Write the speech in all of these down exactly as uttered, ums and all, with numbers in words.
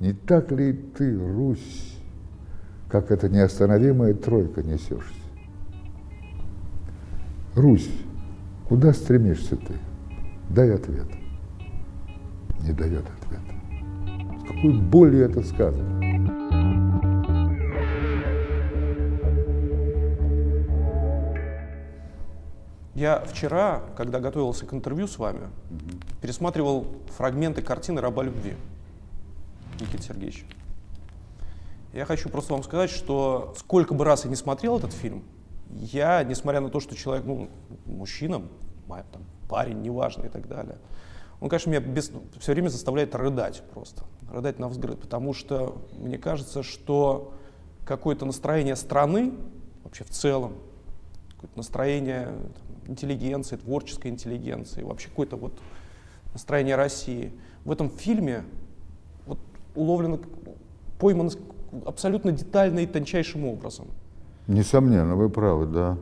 Не так ли ты, Русь, как эта неостановимая тройка несешься? Русь, куда стремишься ты? Дай ответ. Не дает ответа. С какой болью это сказано? Я вчера, когда готовился к интервью с вами, угу. пересматривал фрагменты картины «Раба любви» Никиты Сергеевича. Я хочу просто вам сказать, что сколько бы раз я не смотрел этот фильм, я, несмотря на то, что человек, ну, мужчина, там, парень, неважно и так далее, он, конечно, меня без, все время заставляет рыдать просто, рыдать навзгрыд, потому что мне кажется, что какое-то настроение страны, вообще в целом, какое-то настроение там, интеллигенции, творческой интеллигенции, вообще какое-то вот настроение России в этом фильме вот уловлено, поймано абсолютно детально и тончайшим образом. Несомненно, вы правы, да.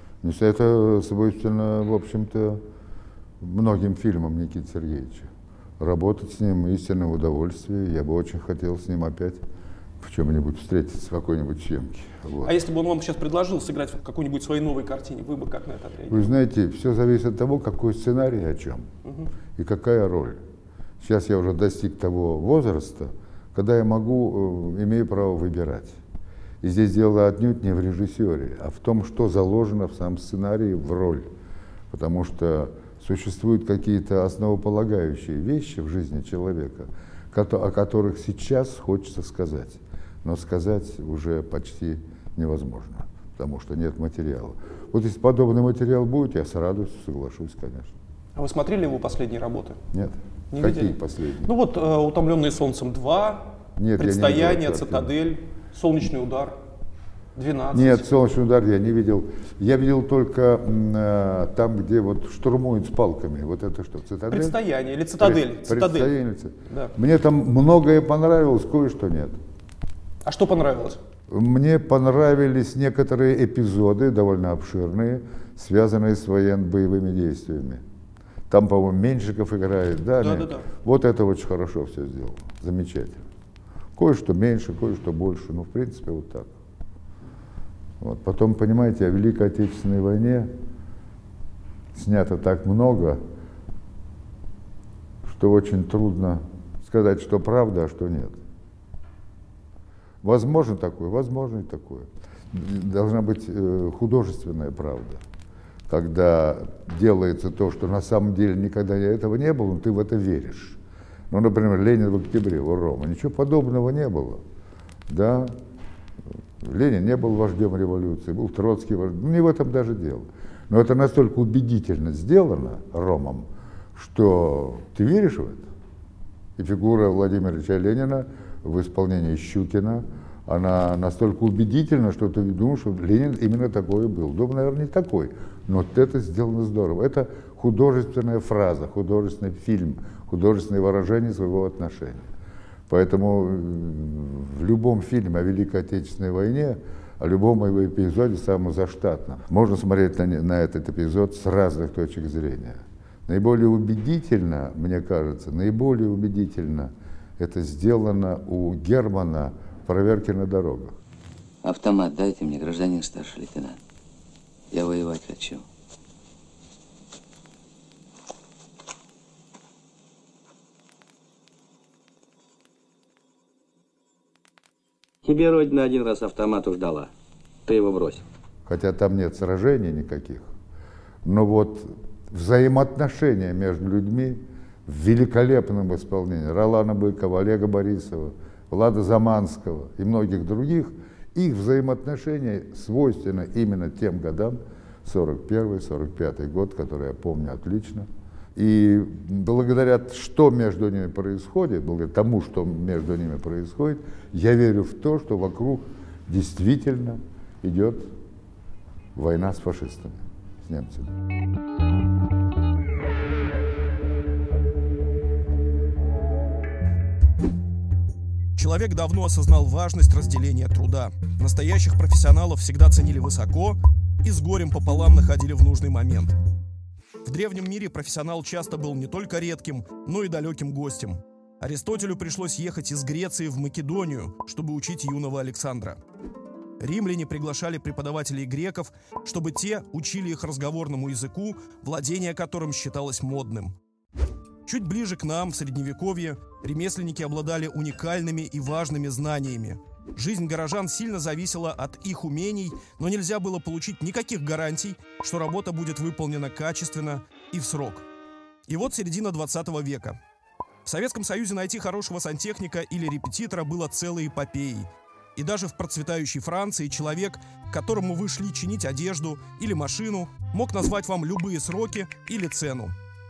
Это свойственно, в общем-то, многим фильмам Никиты Сергеевича. Работать с ним истинное удовольствие. Я бы очень хотел с ним опять в чем-нибудь встретиться, в какой-нибудь съемке. Вот. А если бы он вам сейчас предложил сыграть в какой-нибудь своей новой картине, вы бы как на это отреагировали? Вы знаете, все зависит от того, какой сценарий о чем угу. и какая роль. Сейчас я уже достиг того возраста, когда я могу, имею право выбирать. И здесь дело отнюдь не в режиссере, а в том, что заложено в самом сценарии в роль. Потому что существуют какие-то основополагающие вещи в жизни человека, о которых сейчас хочется сказать. Но сказать уже почти невозможно, потому что нет материала. Вот если подобный материал будет, я с радостью соглашусь, конечно. А вы смотрели его последние работы? Нет. Не Какие видели? последние? Ну вот «Утомленные солнцем два», Нет, «Предстояние», «Цитадель», «Солнечный удар», двенадцать. Нет, «Солнечный удар» я не видел. Я видел только э, там, где вот штурмуют с палками. Вот это что, «Цитадель»? «Предстояние» или «Цитадель». Пред, «Цитадель». Да. Мне там многое понравилось, кое-что нет. А что понравилось? Мне понравились некоторые эпизоды, довольно обширные, связанные с военно-боевыми действиями. Там, по-моему, Меньшиков играет, да? Да, да, да. Вот это очень хорошо все сделано, замечательно. Кое-что меньше, кое-что больше, ну, в принципе, вот так. Вот. Потом, понимаете, о Великой Отечественной войне снято так много, что очень трудно сказать, что правда, а что нет. Возможно такое, возможно и такое. Должна быть э, художественная правда, когда делается то, что на самом деле никогда этого не было, но ты в это веришь. Ну, например, Ленин в октябре, у Рома. Ничего подобного не было. Да? Ленин не был вождем революции, был Троцкий вождем. Ну, не в этом даже дело. Но это настолько убедительно сделано Ромом, что ты веришь в это. И фигура Владимира Ильича Ленина в исполнении Щукина, она настолько убедительна, что ты думаешь, что Ленин именно такой был. Думаю, наверное, не такой, но вот это сделано здорово. Это художественная фраза, художественный фильм, художественное выражение своего отношения. Поэтому в любом фильме о Великой Отечественной войне, о любом его эпизоде самозаштатно можно смотреть на, на этот эпизод с разных точек зрения. Наиболее убедительно, мне кажется, наиболее убедительно это сделано у Германа в «Проверке на дорогах». Автомат дайте мне, гражданин старший лейтенант. Я воевать хочу. Тебе Родина один раз автомат уж дала. Ты его бросил. Хотя там нет сражений никаких, но вот взаимоотношения между людьми в великолепном исполнении Ролана Быкова, Олега Борисова, Влада Заманского и многих других, их взаимоотношения свойственны именно тем годам, сорок первый сорок пятый год, который я помню отлично. И благодаря что между ними происходит, благодаря тому, что между ними происходит, я верю в то, что вокруг действительно идет война с фашистами, с немцами. Человек давно осознал важность разделения труда. Настоящих профессионалов всегда ценили высоко и с горем пополам находили в нужный момент. В древнем мире профессионал часто был не только редким, но и далеким гостем. Аристотелю пришлось ехать из Греции в Македонию, чтобы учить юного Александра. Римляне приглашали преподавателей греков, чтобы те учили их разговорному языку, владение которым считалось модным. Чуть ближе к нам, в Средневековье, ремесленники обладали уникальными и важными знаниями. Жизнь горожан сильно зависела от их умений, но нельзя было получить никаких гарантий, что работа будет выполнена качественно и в срок. И вот середина двадцатого века. В Советском Союзе найти хорошего сантехника или репетитора было целой эпопеей. И даже в процветающей Франции человек, к которому вы шли чинить одежду или машину, мог назвать вам любые сроки или цену.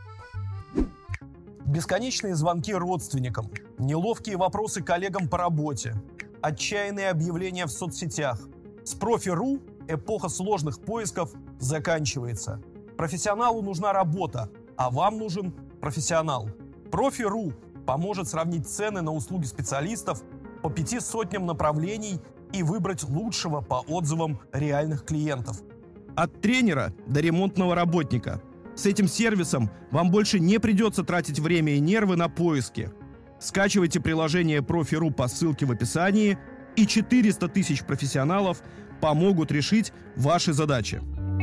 Бесконечные звонки родственникам, неловкие вопросы коллегам по работе, отчаянные объявления в соцсетях. С профи.ру эпоха сложных поисков заканчивается. Профессионалу нужна работа, а вам нужен профессионал. Профи.ру поможет сравнить цены на услуги специалистов по пяти сотням направлений и выбрать лучшего по отзывам реальных клиентов. От тренера до ремонтного работника. С этим сервисом вам больше не придется тратить время и нервы на поиски. Скачивайте приложение Профи.ру по ссылке в описании, и четыреста тысяч профессионалов помогут решить ваши задачи.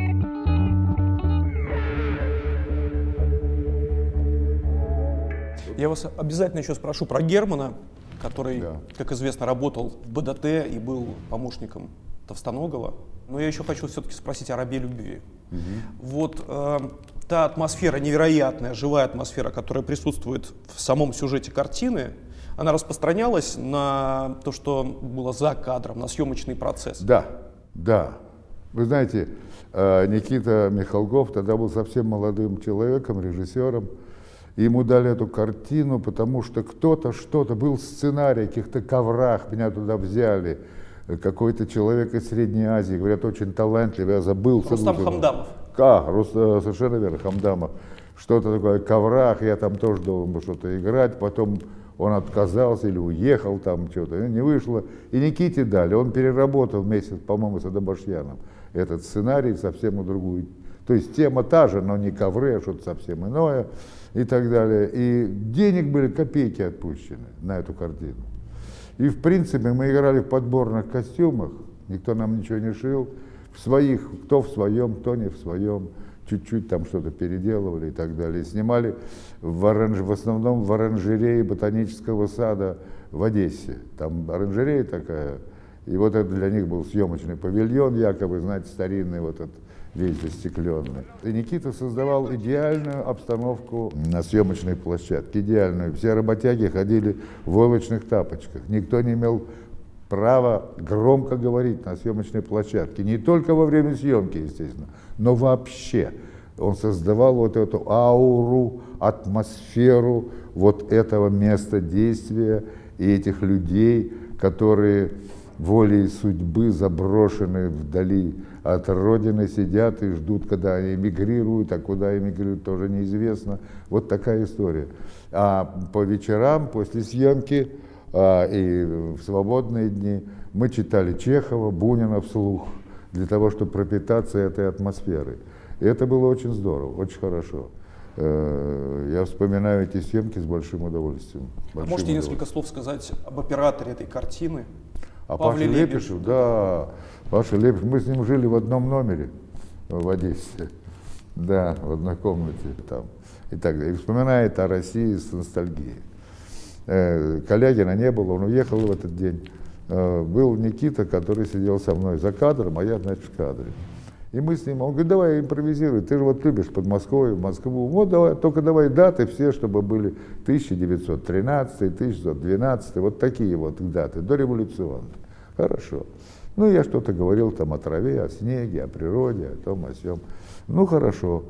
Я вас обязательно еще спрошу про Германа, который, да. как известно, работал в БДТ и был помощником Товстоногова. Но я еще хочу все-таки спросить о «Рабе любви». Угу. Вот э, та атмосфера, невероятная, живая атмосфера, которая присутствует в самом сюжете картины, она распространялась на то, что было за кадром, на съемочный процесс? Да, да. Вы знаете, Никита Михалков тогда был совсем молодым человеком, режиссером. Ему дали эту картину, потому что кто-то, что-то, был сценарий о каких-то коврах, меня туда взяли. Какой-то человек из Средней Азии, говорят, очень талантливый, я забыл. Рустам Хамдамов. А, Рус, совершенно верно, Хамдамов. Что-то такое о коврах, я там тоже должен был что-то играть, потом он отказался или уехал там, что-то, не вышло. И Никите дали, он переработал вместе, по-моему, с Адабашьяном этот сценарий совсем на другую. То есть тема та же, но не ковры, а что-то совсем иное и так далее. И денег были копейки отпущены на эту картину. И в принципе мы играли в подборных костюмах, никто нам ничего не шил, в своих, кто в своем, кто не в своем, чуть-чуть там что-то переделывали и так далее. И снимали в, оранж... в основном в оранжерее ботанического сада в Одессе. Там оранжерея такая, и вот это для них был съемочный павильон, якобы, знаете, старинный вот этот, весь застекленный. И Никита создавал идеальную обстановку на съемочной площадке, идеальную. Все работяги ходили в войлочных тапочках, никто не имел права громко говорить на съемочной площадке, не только во время съемки, естественно, но вообще. Он создавал вот эту ауру, атмосферу вот этого места действия и этих людей, которые волей судьбы заброшены вдали от родины, сидят и ждут, когда они эмигрируют, а куда эмигрируют, тоже неизвестно. Вот такая история. А по вечерам, после съемки а, и в свободные дни мы читали Чехова, Бунина вслух, для того, чтобы пропитаться этой атмосферой. И это было очень здорово, очень хорошо. Я вспоминаю эти съемки с большим удовольствием. А можете несколько слов сказать об операторе этой картины? А Паша Лепишев, да, Паша Лепишев, мы с ним жили в одном номере в Одессе, да, в одной комнате там, и так далее. И вспоминает о России с ностальгией. Э, Калягина не было, он уехал в этот день. Э, был Никита, который сидел со мной за кадром, а я, значит, в кадре. И мы с ним, он говорит, давай импровизируй, ты же вот любишь Подмосковье, Москву, вот давай, только давай даты все, чтобы были тысяча девятьсот тринадцатый, тысяча девятьсот двенадцатый, вот такие вот даты, дореволюционные. Хорошо. Ну, я что-то говорил там о траве, о снеге, о природе, о том, о сём. Ну, хорошо,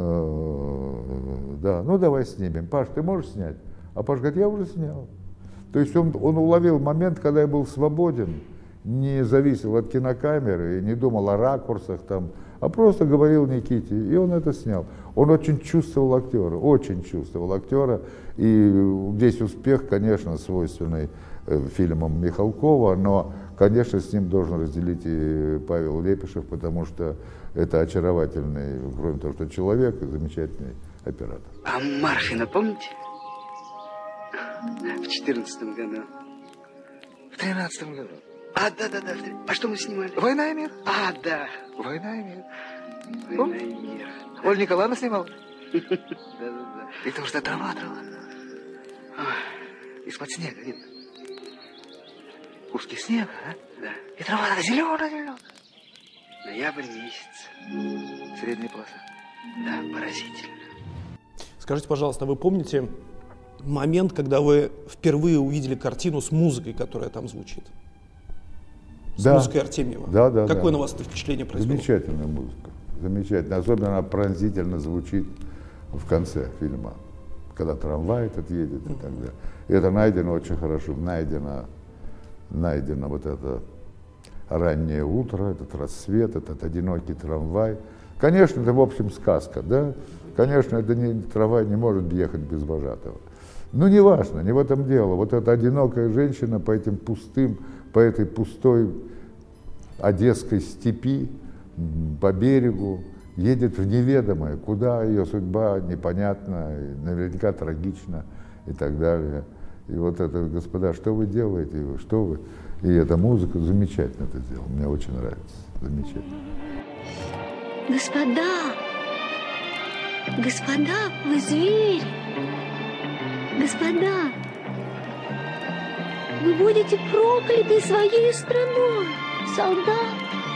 да, ну давай снимем. Паш, ты можешь снять? А Паш говорит, я уже снял. То есть он, он уловил момент, когда я был свободен, не зависел от кинокамеры и не думал о ракурсах там, а просто говорил Никите, и он это снял. Он очень чувствовал актера, очень чувствовал актера, и весь успех, конечно, свойственный фильмам Михалкова, но, конечно, с ним должен разделить и Павел Лепишев, потому что это очаровательный, кроме того, что человек, замечательный оператор. А Марфина, помните? В четырнадцатом году. В тринадцатом году. А, да-да-да. А что мы снимали? «Война и мир». А, да. «Война и мир». «Война и мир». Оля Николаевна снимала? Да-да-да. И ты уже дрова драла. Из-под снега видно. Куски снега, а? Да. И трава зеленая-зеленая. Ноябрь месяц. Средняя полоса. Да, поразительно. Скажите, пожалуйста, вы помните момент, когда вы впервые увидели картину с музыкой, которая там звучит? С Да. музыкой Артемьева. Да, да, Какое да. на вас это впечатление произвело? Замечательная музыка. Замечательно. Особенно она пронзительно звучит в конце фильма, когда трамвай этот едет и так далее. И это найдено очень хорошо. Найдено, найдено вот это раннее утро, этот рассвет, этот одинокий трамвай. Конечно, это в общем сказка, да? Конечно, это не, трамвай не может ехать без вожатого. Но не важно, не в этом дело. Вот эта одинокая женщина по этим пустым, по этой пустой одесской степи, по берегу, едет в неведомое, куда ее судьба непонятна, и наверняка трагична и так далее. И вот это, господа, что вы делаете, что вы? И эта музыка замечательно это сделала, мне очень нравится, замечательно. Господа, господа, вы зверь. Господа, вы будете прокляты своей страной, солдат.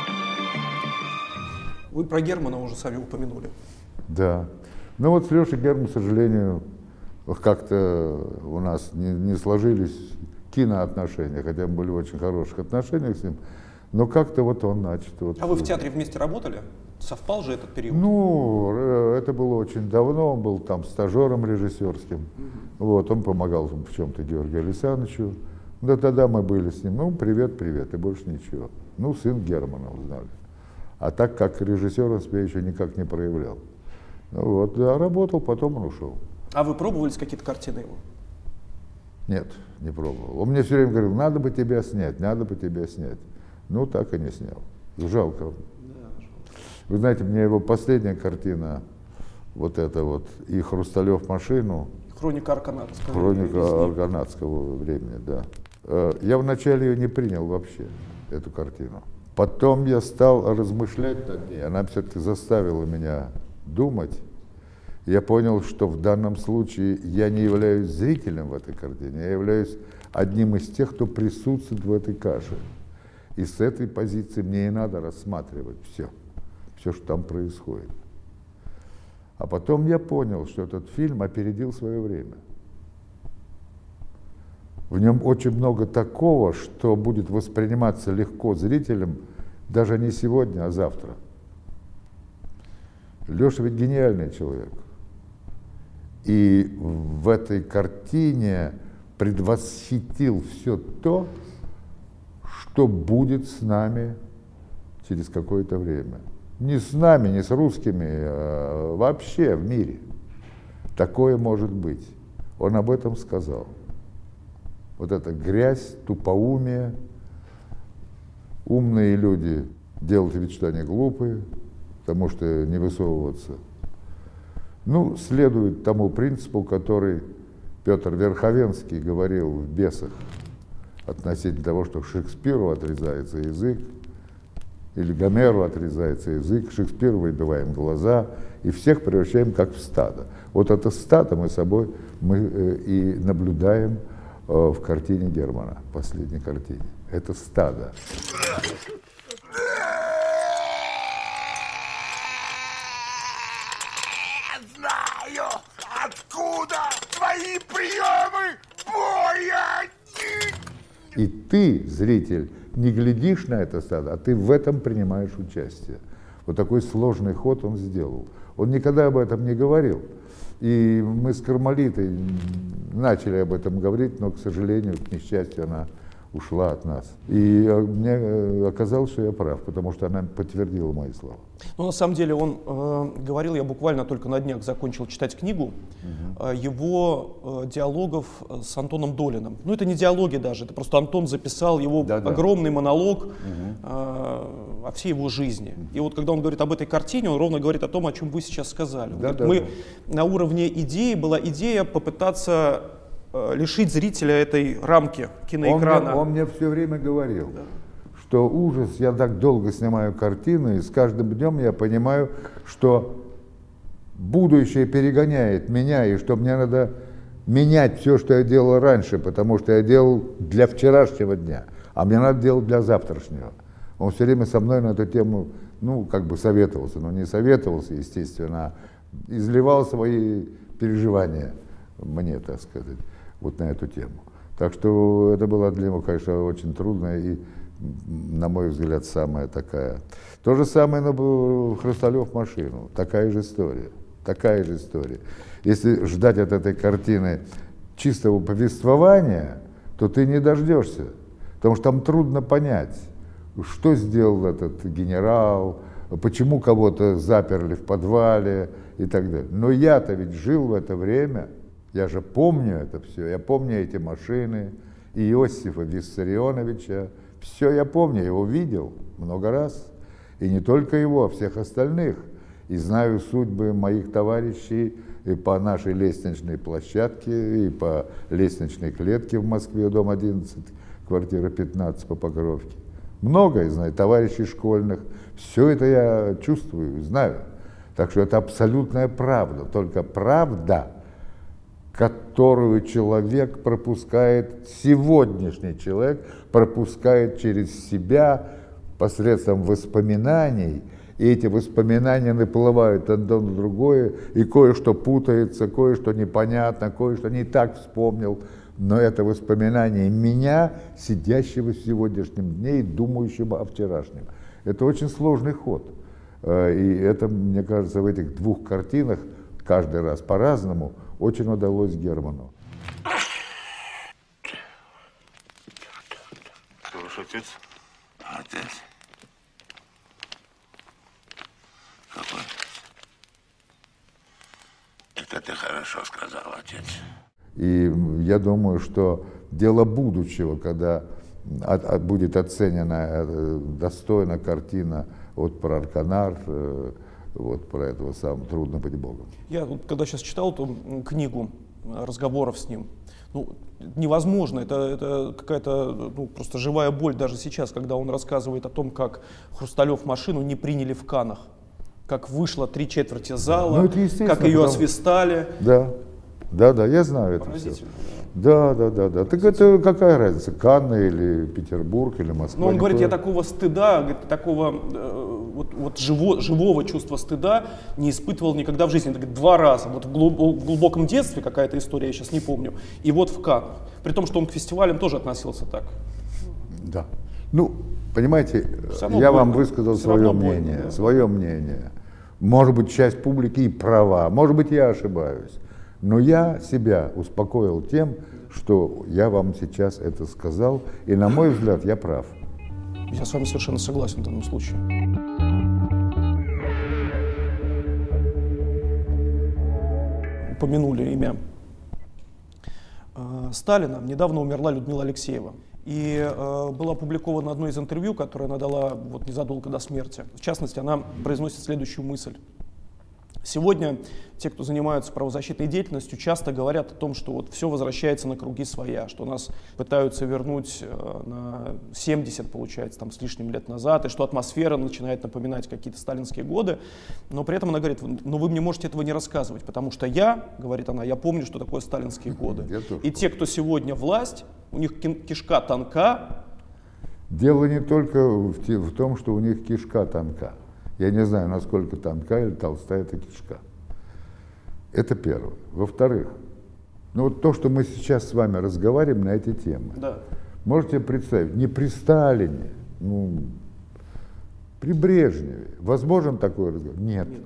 Вы про Германа уже сами упомянули. Да. Ну вот с Лешей Германом, к сожалению, как-то у нас не, не сложились киноотношения, хотя мы были в очень хороших отношениях с ним, но как-то вот он начал. Вот, А вы в театре вместе работали? Совпал же этот период? Ну, это было очень давно, он был там стажером режиссерским, mm-hmm. вот, он помогал в чем-то Георгию Александровичу, да тогда мы были с ним, ну, привет, привет, и больше ничего. Ну, сын Германа узнали. А так как режиссер он себя еще никак не проявлял. Ну, вот, да, работал, потом он ушел. А вы пробовались какие-то картины его? Нет, не пробовал. Он мне все время говорил, надо бы тебя снять, надо бы тебя снять. Ну, так и не снял. Жалко. Вы знаете, мне его последняя картина, вот эта вот, и «Хрусталев машину». Хроника Арканатского. Хроника Арканатского времени, да. Я вначале ее не принял вообще, эту картину. Потом я стал размышлять над ней, она все-таки заставила меня думать. Я понял, что в данном случае я не являюсь зрителем в этой картине, я являюсь одним из тех, кто присутствует в этой каше. И с этой позиции мне и надо рассматривать все, все, что там происходит. А потом я понял, что этот фильм опередил свое время. В нем очень много такого, что будет восприниматься легко зрителям даже не сегодня, а завтра. Леша ведь гениальный человек. И в этой картине предвосхитил все то, что будет с нами через какое-то время. Не с нами, не с русскими, а вообще в мире. Такое может быть. Он об этом сказал. Вот эта грязь, тупоумие, умные люди делают вид, что они глупые, потому что не высовываться. Ну, следует тому принципу, который Петр Верховенский говорил в «Бесах» относительно того, что Шекспиру отрезается язык, или Гомеру отрезается язык, Шекспиру выбиваем глаза и всех превращаем как в стадо. Вот это стадо мы собой мы, э, и наблюдаем э, в картине Германа, последней картине. Это стадо. Знаю, откуда твои приемы боя. И ты, зритель, не глядишь на это стадо, а ты в этом принимаешь участие. Вот такой сложный ход он сделал. Он никогда об этом не говорил. И мы с Кармалитой начали об этом говорить, но, к сожалению, к несчастью, она ушла от нас. И мне оказалось, что я прав, потому что она подтвердила мои слова. Ну, на самом деле, он э, говорил, я буквально только на днях закончил читать книгу, угу. э, его э, диалогов с Антоном Долиным. Ну, это не диалоги даже, это просто Антон записал его да, огромный да. монолог угу. э, о всей его жизни. Угу. И вот когда он говорит об этой картине, он ровно говорит о том, о чем вы сейчас сказали. Да, говорит, да, мы да. на уровне идеи, была идея попытаться э, лишить зрителя этой рамки киноэкрана. Он мне, он мне все время говорил, да, что ужас, я так долго снимаю картины, и с каждым днем я понимаю, что будущее перегоняет меня, и что мне надо менять все, что я делал раньше, потому что я делал для вчерашнего дня, а мне надо делать для завтрашнего. Он все время со мной на эту тему, ну, как бы советовался, но не советовался, естественно, а изливал свои переживания мне, так сказать, вот на эту тему. Так что это было для него, конечно, очень трудно и, на мой взгляд, самая такая. То же самое на Хрусталев машину, такая же история, такая же история. Если ждать от этой картины чистого повествования, то ты не дождешься, потому что там трудно понять, что сделал этот генерал, почему кого-то заперли в подвале и так далее. Но я-то ведь жил в это время, я же помню это все, я помню эти машины, Иосифа Виссарионовича, все я помню, я его видел много раз, и не только его, а всех остальных, и знаю судьбы моих товарищей и по нашей лестничной площадке, и по лестничной клетке в Москве, дом одиннадцать, квартира пятнадцать по Покровке. Многое знаю, товарищей школьных, все это я чувствую, знаю. Так что это абсолютная правда, только правда, которую человек пропускает, сегодняшний человек пропускает через себя посредством воспоминаний, и эти воспоминания наплывают одно на другое, и кое-что путается, кое-что непонятно, кое-что не так вспомнил. Но это воспоминание меня, сидящего в сегодняшнем дне и думающего о вчерашнем. Это очень сложный ход. И это, мне кажется, в этих двух картинах, каждый раз по-разному, очень удалось Герману. Кто ваш отец? Отец? Какой? Это ты хорошо сказал, отец. И я думаю, что дело будущего, когда от, от, будет оценена э, достойно картина вот про Арканар, э, вот про этого самого «Трудно быть Богом». Я вот, когда сейчас читал эту книгу разговоров с ним, ну, невозможно, это, это какая-то ну, просто живая боль даже сейчас, когда он рассказывает о том, как Хрусталев машину не приняли в Каннах, как вышло три четверти зала, ну, как ее потому... освистали. Да. Да, да, я знаю это все. Да, да, да, да. Так это какая разница, Канны или Петербург или Москва? Но он говорит, я такого стыда, говорит, такого э, вот, вот живо, живого чувства стыда не испытывал никогда в жизни. Он говорит, два раза. Вот в, глуб, в глубоком детстве какая-то история, я сейчас не помню. И вот в Каннах. При том, что он к фестивалям тоже относился так. Да. Ну, понимаете, я вам высказал свое мнение, больно, да. свое мнение. Может быть, часть публики и права, может быть, я ошибаюсь. Но я себя успокоил тем, что я вам сейчас это сказал, и, на мой взгляд, я прав. Я с вами совершенно согласен в данном случае. Упомянули имя э, Сталина. Недавно умерла Людмила Алексеева. И э, было опубликовано одно из интервью, которое она дала вот, незадолго до смерти. В частности, она произносит следующую мысль. Сегодня те, кто занимаются правозащитной деятельностью, часто говорят о том, что вот все возвращается на круги своя, что нас пытаются вернуть э, на семьдесят, получается, там, с лишним лет назад, и что атмосфера начинает напоминать какие-то сталинские годы. Но при этом она говорит, но вы мне можете этого не рассказывать, потому что я, говорит она, я помню, что такое сталинские годы. И те, кто сегодня власть, у них кишка тонка. Дело не только в, те, в том, что у них кишка тонка. Я не знаю, насколько тонка или толстая эта кишка. Это первое. Во-вторых, ну вот то, что мы сейчас с вами разговариваем на эти темы, да. Можете представить, не при Сталине, ну, при Брежневе, возможен такой разговор? Нет. Нет,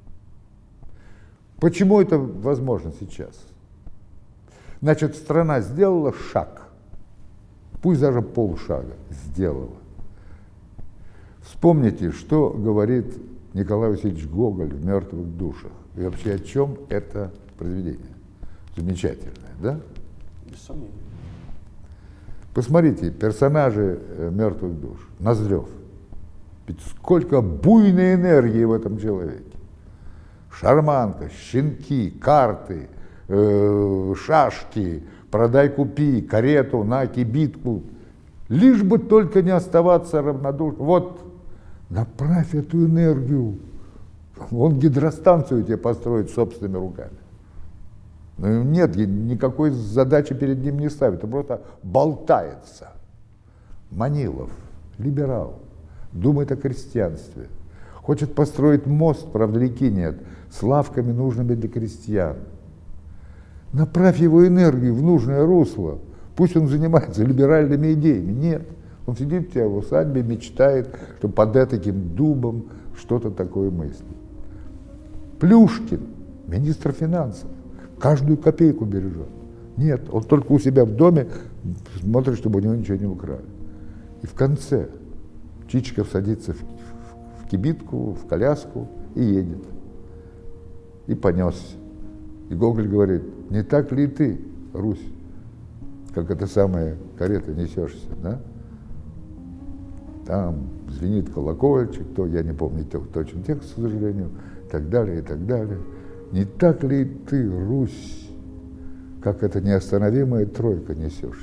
почему это возможно сейчас? Значит, страна сделала шаг, пусть даже полшага сделала. Вспомните, что говорит Николай Васильевич Гоголь в «Мертвых душах». И вообще о чем это произведение? Замечательное, да? Без сомнения. Посмотрите, персонажи «Мертвых душ». Ноздрев. Ведь сколько буйной энергии в этом человеке. Шарманка, щенки, карты, э, шашки, продай, купи, карету, на, кибитку, лишь бы только не оставаться равнодушным. Вот, направь эту энергию, он гидростанцию тебе построит собственными руками. Но нет, никакой задачи перед ним не ставит, он просто болтается. Манилов, либерал, думает о крестьянстве, хочет построить мост, правда реки нет, с лавками, нужными для крестьян. Направь его энергию в нужное русло, пусть он занимается либеральными идеями. Нет, он сидит у тебя в усадьбе, мечтает, что под этим дубом что-то такое мыслит. Плюшкин, министр финансов, каждую копейку бережет. Нет, он только у себя в доме смотрит, чтобы у него ничего не украли. И в конце Чичиков садится в, в, в кибитку, в коляску и едет. И понесся. И Гоголь говорит, не так ли и ты, Русь, как эта самая карета несешься, да? Там звенит колокольчик, то, я не помню точно текст, к сожалению, и так далее, и так далее. Не так ли и ты, Русь, как эта неостановимая тройка несешься?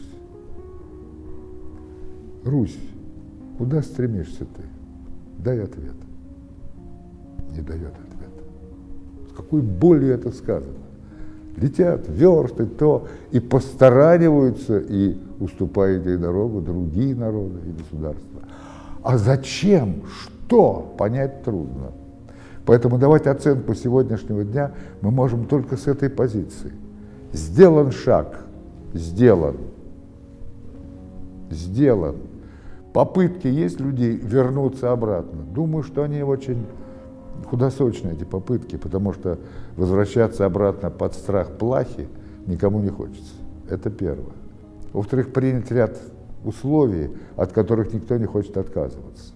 Русь, куда стремишься ты? Дай ответ. Не дает ответа. С какой болью это сказано? Летят версты, то, и постараниваются, и уступают ей дорогу другие народы и государства. А зачем, что, понять трудно. Поэтому давать оценку сегодняшнего дня мы можем только с этой позиции. Сделан шаг, сделан, сделан. Попытки есть людей вернуться обратно. Думаю, что они очень худосочные, эти попытки, потому что возвращаться обратно под страх плахи никому не хочется. Это первое. Во-вторых, принять ряд условий, от которых никто не хочет отказываться.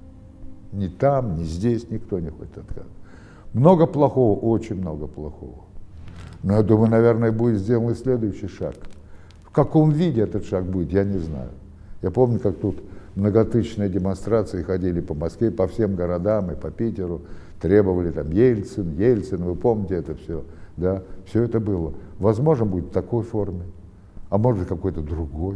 Ни там, ни здесь никто не хочет отказываться. Много плохого, очень много плохого. Но я думаю, наверное, будет сделан и следующий шаг. В каком виде этот шаг будет, я не знаю. Я помню, как тут многотысячные демонстрации ходили по Москве, по всем городам и по Питеру, требовали там Ельцин, Ельцин, вы помните это все, да, все это было. Возможно, будет в такой форме, а может какой-то другой.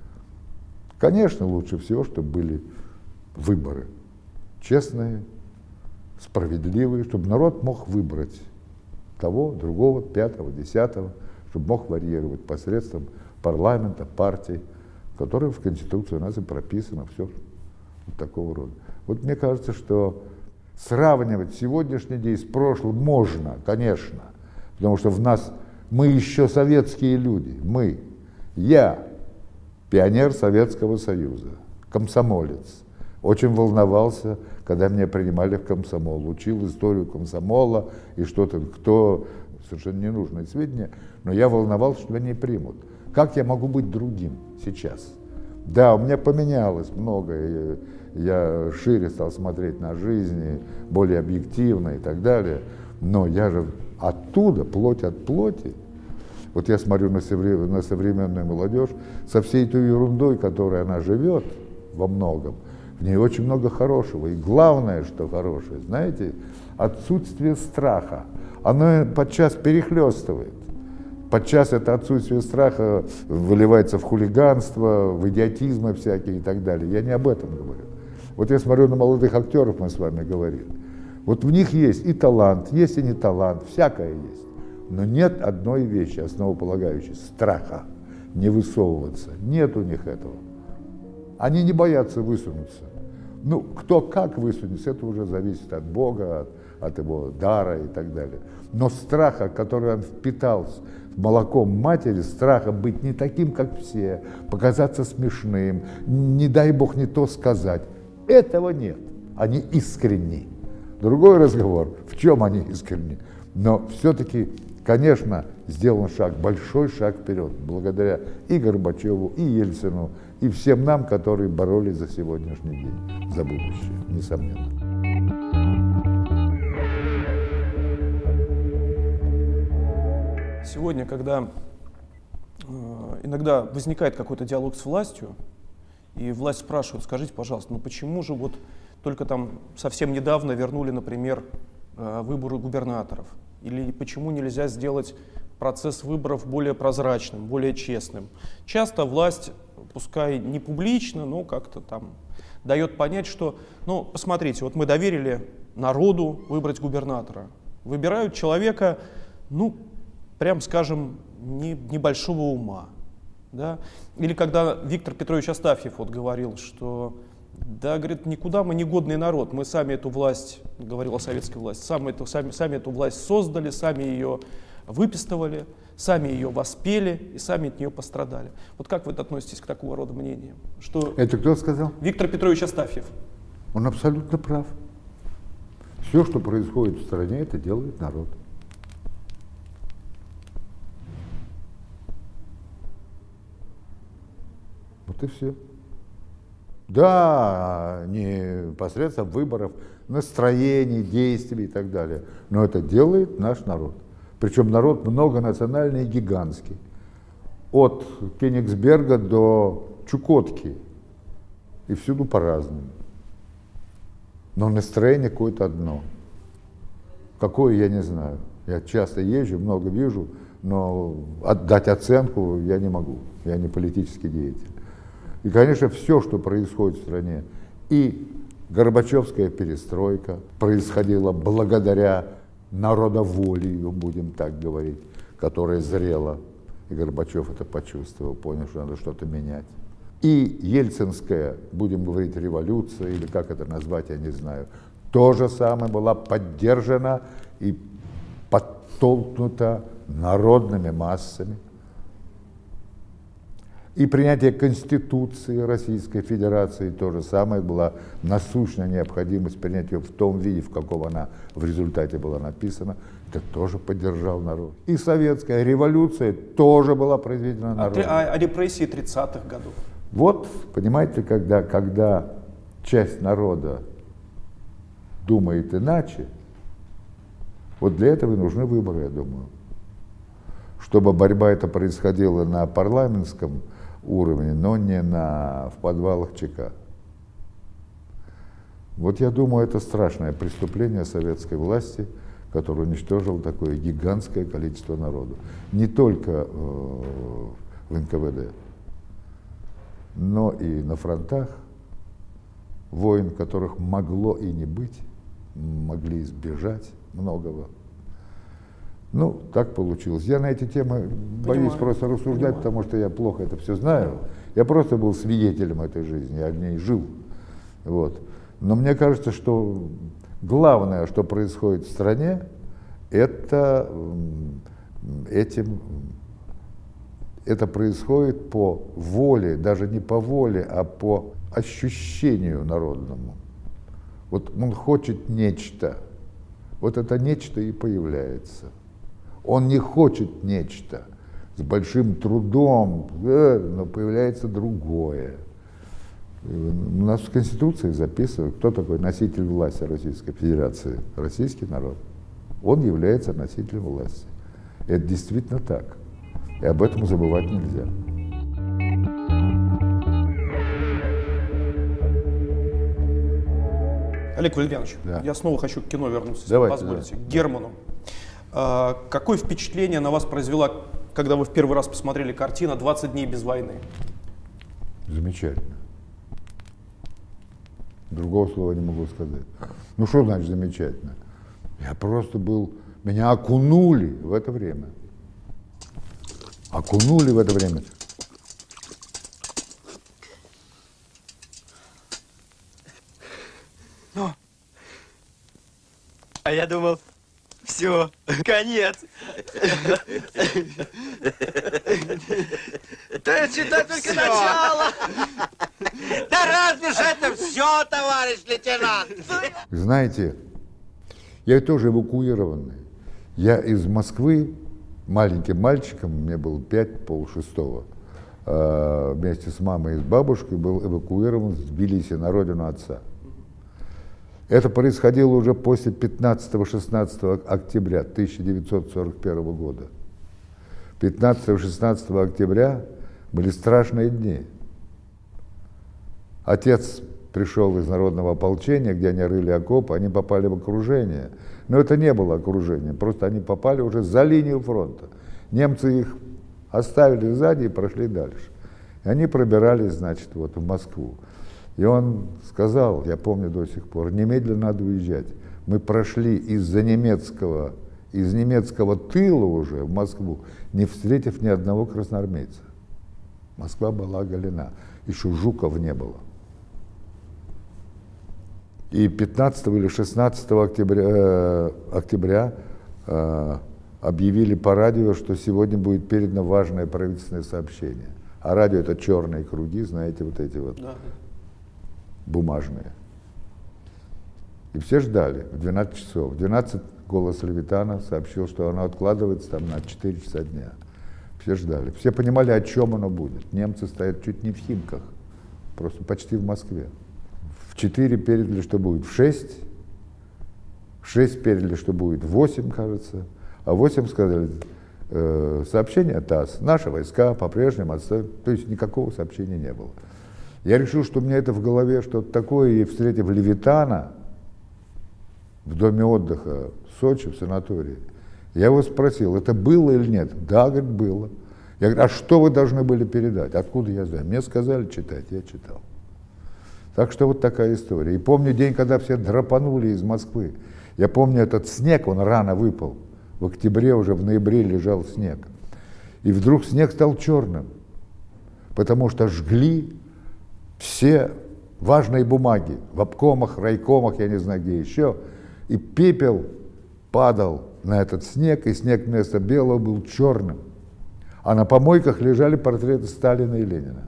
Конечно, лучше всего, чтобы были выборы честные, справедливые, чтобы народ мог выбрать того, другого, пятого, десятого, чтобы мог варьировать посредством парламента, партий, которые в Конституции у нас и прописано, все вот такого рода. Вот мне кажется, что сравнивать сегодняшний день с прошлым можно, конечно, потому что в нас, мы еще советские люди, мы, я, пионер Советского Союза, комсомолец, очень волновался, когда меня принимали в комсомол, учил историю комсомола и что-то, кто, совершенно ненужные сведения, но я волновался, что меня не примут. Как я могу быть другим сейчас? Да, у меня поменялось многое, я шире стал смотреть на жизнь, более объективно и так далее, но я же оттуда, плоть от плоти, вот я смотрю на, современ, на современную молодежь, со всей той ерундой, которой она живет во многом, в ней очень много хорошего. И главное, что хорошее, знаете, отсутствие страха. Оно подчас перехлестывает. Подчас это отсутствие страха выливается в хулиганство, в идиотизмы всякие и так далее. Я не об этом говорю. Вот я смотрю на молодых актеров, мы с вами говорили. Вот в них есть и талант, есть и не талант, всякое есть. Но нет одной вещи, основополагающей, страха, не высовываться. Нет у них этого. Они не боятся высунуться. Ну, кто как высунется, это уже зависит от Бога, от, от его дара и так далее. Но страха, который он впитал молоком матери, страха быть не таким, как все, показаться смешным, не дай Бог не то сказать, этого нет. Они искренни. Другой разговор, в чем они искренни. Но все-таки, конечно, сделан шаг, большой шаг вперед, благодаря и Горбачеву, и Ельцину, и всем нам, которые боролись за сегодняшний день, за будущее, несомненно. Сегодня, когда э, иногда возникает какой-то диалог с властью, и власть спрашивает, скажите, пожалуйста, ну почему же вот только там совсем недавно вернули, например, э, выборы губернаторов? Или почему нельзя сделать процесс выборов более прозрачным, более честным. Часто власть, пускай не публично, но как-то там дает понять, что, ну, посмотрите, вот мы доверили народу выбрать губернатора. Выбирают человека, ну, прям скажем, не, небольшого ума. Да? Или когда Виктор Петрович Астафьев вот говорил, что, да, говорит, никуда мы не годный народ, мы сами эту власть, говорил о советской власти, сами эту, сами, сами эту власть создали, сами ее выпистывали, сами ее воспели и сами от нее пострадали. Вот как вы относитесь к такого рода мнениям? Что... Это кто сказал? Виктор Петрович Астафьев. Он абсолютно прав. Все, что происходит в стране, это делает народ. Вот и все. Да, не посредством выборов, настроений, действий и так далее. Но это делает наш народ. Причем народ многонациональный и гигантский. От Кенигсберга до Чукотки. И всюду по-разному. Но настроение какое-то одно. Какое, я не знаю. Я часто езжу, много вижу, но отдать оценку я не могу. Я не политический деятель. И, конечно, все, что происходит в стране, и Горбачевская перестройка происходила благодаря народоволию, будем так говорить, которая зрела. И Горбачев это почувствовал, понял, что надо что-то менять. И ельцинская, будем говорить, революция, или как это назвать, я не знаю, то же самое была поддержана и подтолкнута народными массами. И принятие Конституции Российской Федерации то же самое, была насущная необходимость принять ее в том виде, в каком она в результате была написана. Это тоже поддержал народ. И советская революция тоже была произведена народом. А, а репрессии тридцатых годов? Вот, понимаете, когда, когда часть народа думает иначе, вот для этого и нужны выборы, я думаю. Чтобы борьба эта происходила на парламентском уровне, но не на, в подвалах ЧК. Вот я думаю, это страшное преступление советской власти, которое уничтожило такое гигантское количество народу. Не только э, в эн ка вэ дэ, но и на фронтах войн, которых могло и не быть, могли избежать многого. Ну, так получилось. Я на эти темы боюсь Понимаю. просто рассуждать, Понимаю. потому что я плохо это все знаю. Я просто был свидетелем этой жизни, я в ней жил. Вот. Но мне кажется, что главное, что происходит в стране, это этим, это происходит по воле, даже не по воле, а по ощущению народному. Вот он хочет нечто, вот это нечто и появляется. Он не хочет нечто с большим трудом, но появляется другое. У нас в Конституции записано, кто такой носитель власти Российской Федерации. Российский народ. Он является носителем власти. Это действительно так. И об этом забывать нельзя. Олег Валерьянович, да. я снова хочу к кино вернуться, если Давайте, вы позволите. Да. К Герману. А, какое впечатление на вас произвела, когда вы в первый раз посмотрели картину «двадцать дней без войны»? Замечательно. Другого слова не могу сказать. Ну что значит замечательно? Я просто был, меня окунули в это время. Окунули в это время. Ну, а я думал, все, конец. Да это только начало. Да разве же это все, товарищ лейтенант? Знаете, я тоже эвакуированный. Я из Москвы маленьким мальчиком, мне было пять, полшестого, вместе с мамой и с бабушкой был эвакуирован в Тбилиси на родину отца. Это происходило уже после пятнадцатого-шестнадцатого октября тысяча девятьсот сорок первого года. пятнадцатого-шестнадцатого октября были страшные дни. Отец пришел из народного ополчения, где они рыли окопы, они попали в окружение. Но это не было окружение, просто они попали уже за линию фронта. Немцы их оставили сзади и прошли дальше. И они пробирались, значит, вот в Москву. И он сказал, я помню до сих пор, немедленно надо уезжать. Мы прошли из-за немецкого, из немецкого тыла уже в Москву, не встретив ни одного красноармейца. Москва была оголена, еще Жуков не было. И пятнадцатого или шестнадцатого октября, э, октября э, объявили по радио, что сегодня будет передано важное правительственное сообщение. А радио — это черные круги, знаете, вот эти вот да. бумажные. И все ждали в двенадцать часов. В двенадцать голос Левитана сообщил, что оно откладывается там на четыре часа дня. Все ждали. Все понимали, о чем оно будет. Немцы стоят чуть не в Химках, просто почти в Москве. В четыре передали, что будет в шесть. В шесть передали, что будет в восемь, кажется. А в восемь сказали, э, сообщение ТАСС. Наши войска по-прежнему отстают. То есть никакого сообщения не было. Я решил, что у меня это в голове что-то такое. И встретив Левитана в доме отдыха в Сочи, в санатории, я его спросил, это было или нет? Да, говорит, было. Я говорю, а что вы должны были передать? Откуда я знаю? Мне сказали читать, я читал. Так что вот такая история. И помню день, когда все драпанули из Москвы. Я помню этот снег, он рано выпал. В октябре, уже в ноябре лежал снег. И вдруг снег стал черным, потому что жгли все важные бумаги в обкомах, райкомах, я не знаю где еще. И пепел падал на этот снег, и снег вместо белого был черным. А на помойках лежали портреты Сталина и Ленина.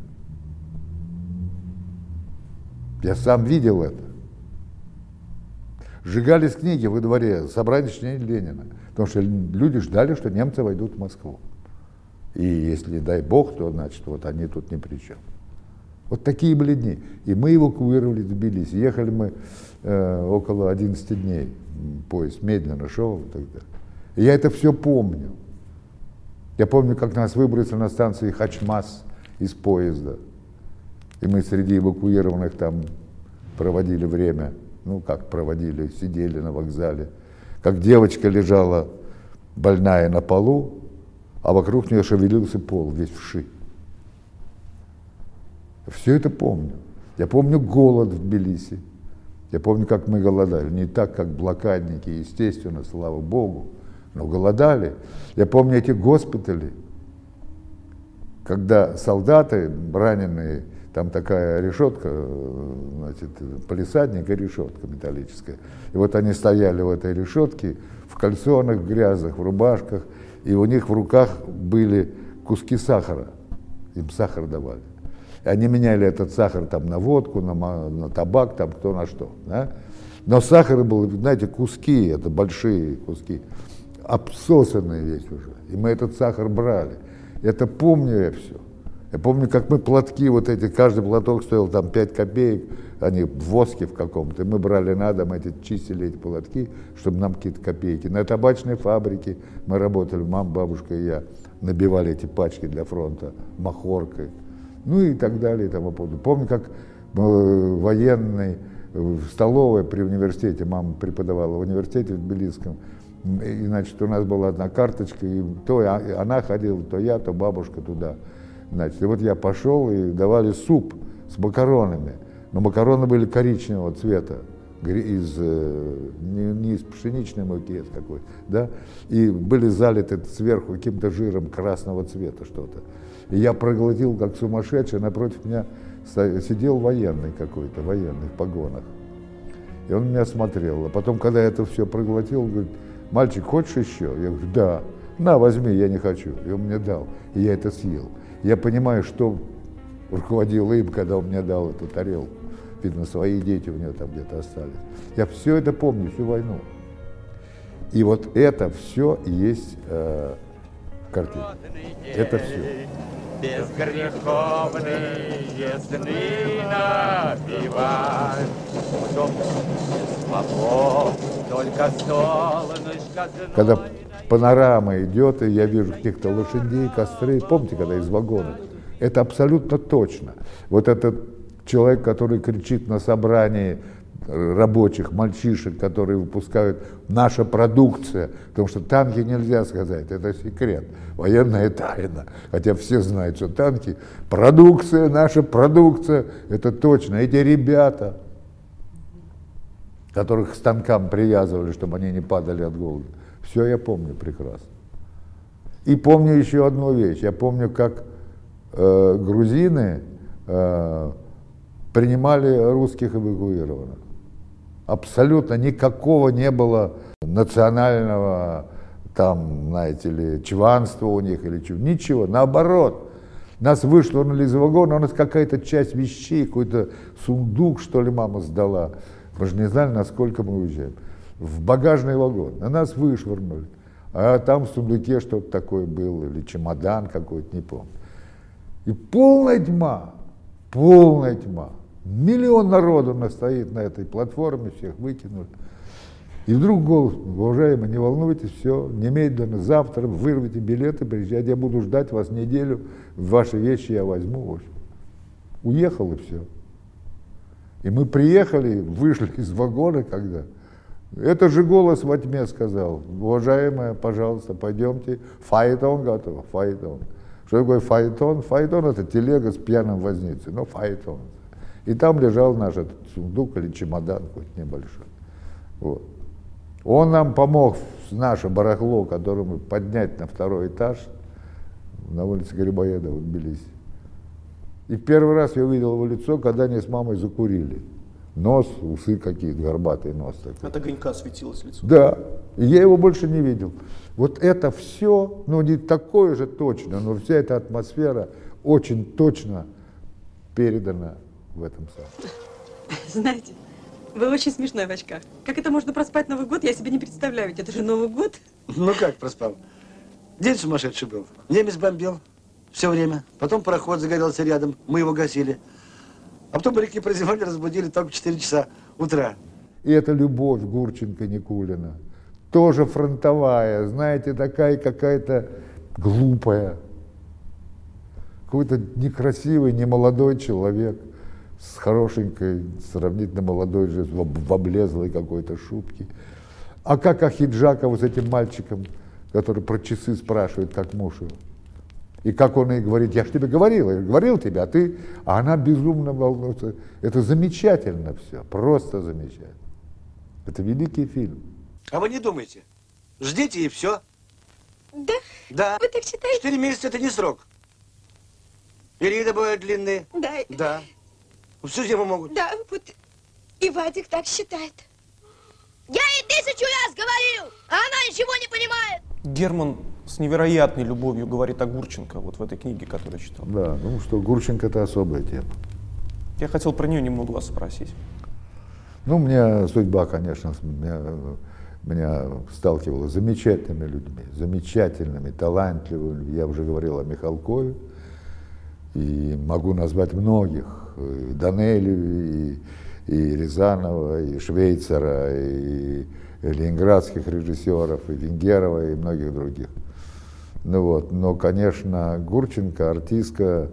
Я сам видел это. Сжигались книги во дворе, собрание сочинений Ленина. Потому что люди ждали, что немцы войдут в Москву. И если, дай бог, то, значит, вот они тут ни при чем. Вот такие были дни. И мы эвакуировали в Тбилиси. Ехали мы э, около одиннадцати дней. Поезд медленно шел и так далее. И я это все помню. Я помню, как нас выбросили на станции Хачмаз из поезда. И мы среди эвакуированных там проводили время. Ну, как проводили, сидели на вокзале. Как девочка лежала больная на полу, а вокруг нее шевелился пол, весь вши. Все это помню. Я помню голод в Тбилиси. Я помню, как мы голодали. Не так, как блокадники, естественно, слава богу, но голодали. Я помню эти госпитали, когда солдаты раненые, там такая решетка, значит, палисадник и решетка металлическая. И вот они стояли в этой решетке, в кальсонах грязных, в рубашках, и у них в руках были куски сахара. Им сахар давали. И они меняли этот сахар там на водку, на, на табак, там кто на что. Да? Но сахар был, знаете, куски, это большие куски, обсосанные весь уже. И мы этот сахар брали. Это помню я все. Я помню, как мы платки вот эти, каждый платок стоил там пять копеек, они в воске в каком-то. И мы брали на дом, эти, чистили эти платки, чтобы нам какие-то копейки. На табачной фабрике мы работали, мама, бабушка и я, набивали эти пачки для фронта махоркой. Ну и так далее и тому подобное. Помню, как военный в столовой при университете, мама преподавала в университете в Тбилисском, и, значит, у нас была одна карточка, и то она ходила, то я, то бабушка туда. Значит, и вот я пошел, и давали суп с макаронами, но макароны были коричневого цвета, из, не, не из пшеничной муки, из какой-то, да, и были залиты сверху каким-то жиром красного цвета что-то. И я проглотил как сумасшедший, напротив меня сидел военный какой-то, военный в погонах. И он меня смотрел. А потом, когда я это все проглотил, он говорит, мальчик, хочешь еще? Я говорю, да. На, возьми, я не хочу. И он мне дал. И я это съел. Я понимаю, что руководил им, когда он мне дал эту тарелку. Видно, свои дети у него там где-то остались. Я все это помню, всю войну. И вот это все и есть э, картина. Это все. Безгреховные сны напевать, только солнышко. Когда панорама идет, и я вижу каких-то лошадей, костры, помните, когда из вагонов? Это абсолютно точно. Вот этот человек, который кричит на собрании рабочих, мальчишек, которые выпускают наша продукция, потому что танки нельзя сказать, это секрет, военная тайна, хотя все знают, что танки, продукция, наша продукция, это точно, эти ребята, которых к станкам привязывали, чтобы они не падали от голода, все я помню прекрасно. И помню еще одну вещь, я помню, как э, грузины э, принимали русских эвакуированных. Абсолютно никакого не было национального, там, знаете ли, чванства у них или чего. Ничего, наоборот. Нас вышвырнули из вагона, у нас какая-то часть вещей, какой-то сундук, что ли, мама сдала. Мы же не знали, насколько мы уезжаем. В багажный вагон. А нас вышвырнули. А там в сундуке что-то такое было, или чемодан какой-то, не помню. И полная тьма, полная тьма. Миллион народу у нас стоит на этой платформе, всех выкинули. И вдруг голос: уважаемые, не волнуйтесь, все, немедленно, завтра вырвите билеты, приезжайте, я буду ждать вас неделю, ваши вещи я возьму. В общем. Уехал и все. И мы приехали, вышли из вагона, когда... Это же голос во тьме сказал: уважаемая, пожалуйста, пойдемте, фаэтон готов, фаэтон. Что такое фаэтон? Фаэтон — это телега с пьяным возницей, но фаэтон. И там лежал наш этот сундук или чемодан какой-то небольшой. Вот. Он нам помог наше барахло, которое мы поднять на второй этаж на улице Грибоедова в Тбилиси. И первый раз я увидел его лицо, когда они с мамой закурили. Нос, усы какие-то, горбатый нос такой. От огонька светилось лицо. Да, и я его больше не видел. Вот это все, ну не такое же точно, но вся эта атмосфера очень точно передана в этом самом. Знаете, вы очень смешной в очках. Как это можно проспать Новый год, я себе не представляю, ведь это же Новый год. Ну как проспал? День сумасшедший был. Немец бомбил все время. Потом пароход загорелся рядом, мы его гасили. А потом моряки прозевали, разбудили только в четыре часа утра. И это любовь Гурченко-Никулина. Тоже фронтовая, знаете, такая какая-то глупая. Какой-то некрасивый, немолодой человек с хорошенькой, сравнительно молодой же, в облезлой какой-то шубке. А как Ахиджакова с этим мальчиком, который про часы спрашивает, как муж его. И как он ей говорит: я же тебе говорил, я говорил тебе, а ты... А она безумно волнуется. Это замечательно все, просто замечательно. Это великий фильм. А вы не думайте. Ждите и все. Да? Да. Вы так считаете? Четыре месяца это не срок. Периоды бывают длинные. Да. Да. Всю зиму могут. Да, вот и Вадик так считает. Я ей тысячу раз говорил, а она ничего не понимает. Герман с невероятной любовью говорит о Гурченко, вот в этой книге, которую читал. Да, ну что, Гурченко — это особая тема. Я хотел про нее немного вас спросить. Ну, мне судьба, конечно, меня, меня сталкивала с замечательными людьми, замечательными, талантливыми. Я уже говорил о Михалкове, и могу назвать многих, и Данелию, и, и Рязанова, и Швейцера, и ленинградских режиссеров, и Венгерова, и многих других. Ну вот, но, конечно, Гурченко, артистка,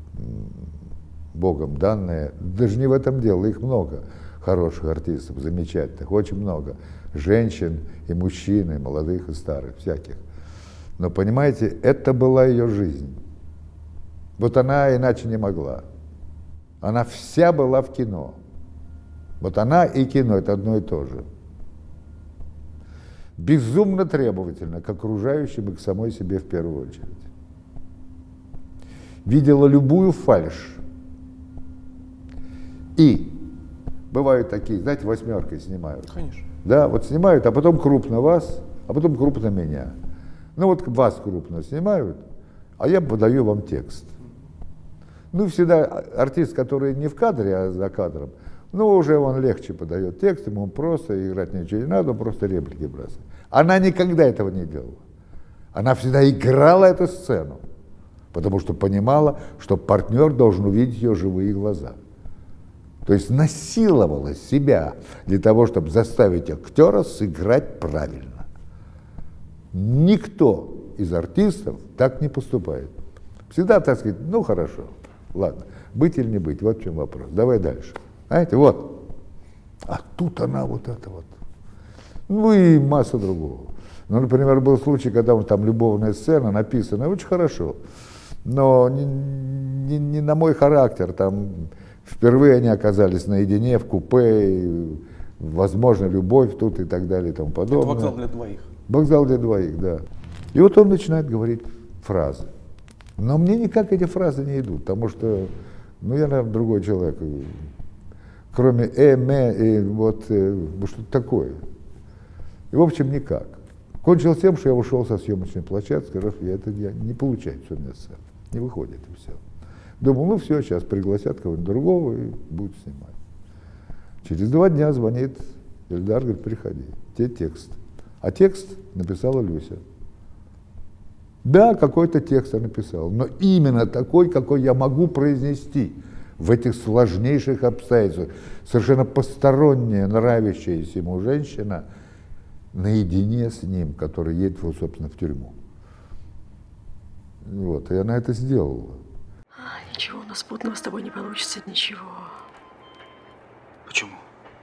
Богом данная, даже не в этом дело, их много хороших артистов, замечательных, очень много женщин и мужчин, и молодых, и старых, всяких. Но, понимаете, это была ее жизнь. Вот она иначе не могла. Она вся была в кино. Вот она и кино — это одно и то же. Безумно требовательна к окружающим и к самой себе в первую очередь. Видела любую фальшь. И бывают такие, знаете, восьмеркой снимают. Конечно. Да, вот снимают, а потом крупно вас, а потом крупно меня. Ну вот вас крупно снимают, а я подаю вам текст. Ну всегда артист, который не в кадре, а за кадром, ну уже он легче подает текст, ему просто играть ничего не надо, он просто реплики бросает. Она никогда этого не делала. Она всегда играла эту сцену, потому что понимала, что партнер должен увидеть ее живые глаза. То есть насиловала себя для того, чтобы заставить актера сыграть правильно. Никто из артистов так не поступает. Всегда, так сказать, ну хорошо, ладно, быть или не быть, вот в чем вопрос, давай дальше. Знаете, вот. А тут она вот это вот. Ну и масса другого. Ну, например, был случай, когда там любовная сцена написана очень хорошо, но не, не, не на мой характер. Там впервые они оказались наедине в купе, и, возможно, любовь тут и так далее и тому подобное. Это вокзал для двоих. Вокзал для двоих, да. И вот он начинает говорить фразы. Но мне никак эти фразы не идут, потому что, ну, я, наверное, другой человек. Кроме «э», «мэ» и вот э, что-то такое. И, в общем, никак. Кончилось тем, что я ушел со съемочной площадки, сказал, что я это я, не получается у меня сцена, не выходит и все. Думал, ну все, сейчас пригласят кого-нибудь другого и будут снимать. Через два дня звонит Эльдар, говорит, приходи, тебе текст. А текст написала Люся. Да, какой-то текст я написал, но именно такой, какой я могу произнести в этих сложнейших обстоятельствах. Совершенно посторонняя, нравящаяся ему женщина наедине с ним, который едет, вот, собственно, в тюрьму. Вот, и она это сделала. А, ничего, у нас путного с тобой не получится, ничего. Почему?